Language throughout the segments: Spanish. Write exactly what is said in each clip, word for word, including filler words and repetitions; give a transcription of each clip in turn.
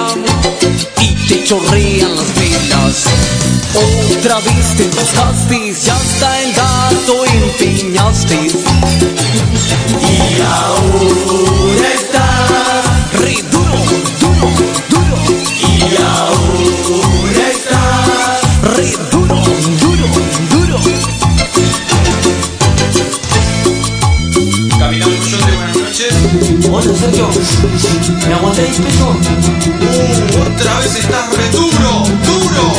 y te chorrean las velas. Otra vez te buscaste y hasta el gato empeñaste. Y ahora estás re duro, duro, duro. Y ahora estás re duro, duro, duro. Capitán Coyote, buenas noches. Hola Sergio, ¿me aguantáis peso? Uh, otra vez estás re duro, duro.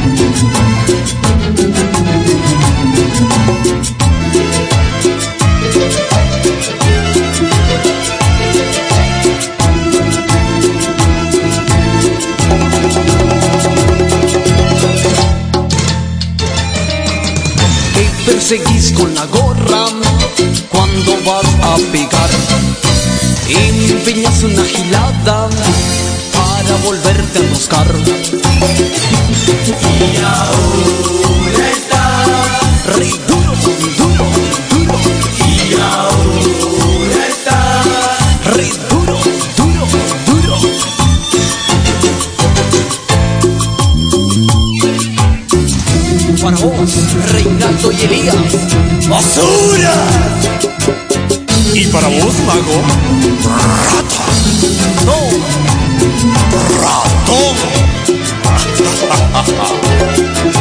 Te perseguís con la gorra cuando vas a pegar. Empeñas una gilada para volverte a enroscar. Y ahora estás re duro, duro, duro. Y ahora estás re duro, duro, duro. Para vos, Reinaldo y Elías, ¡basura! Y para vos, mago, rata. No, Ratón.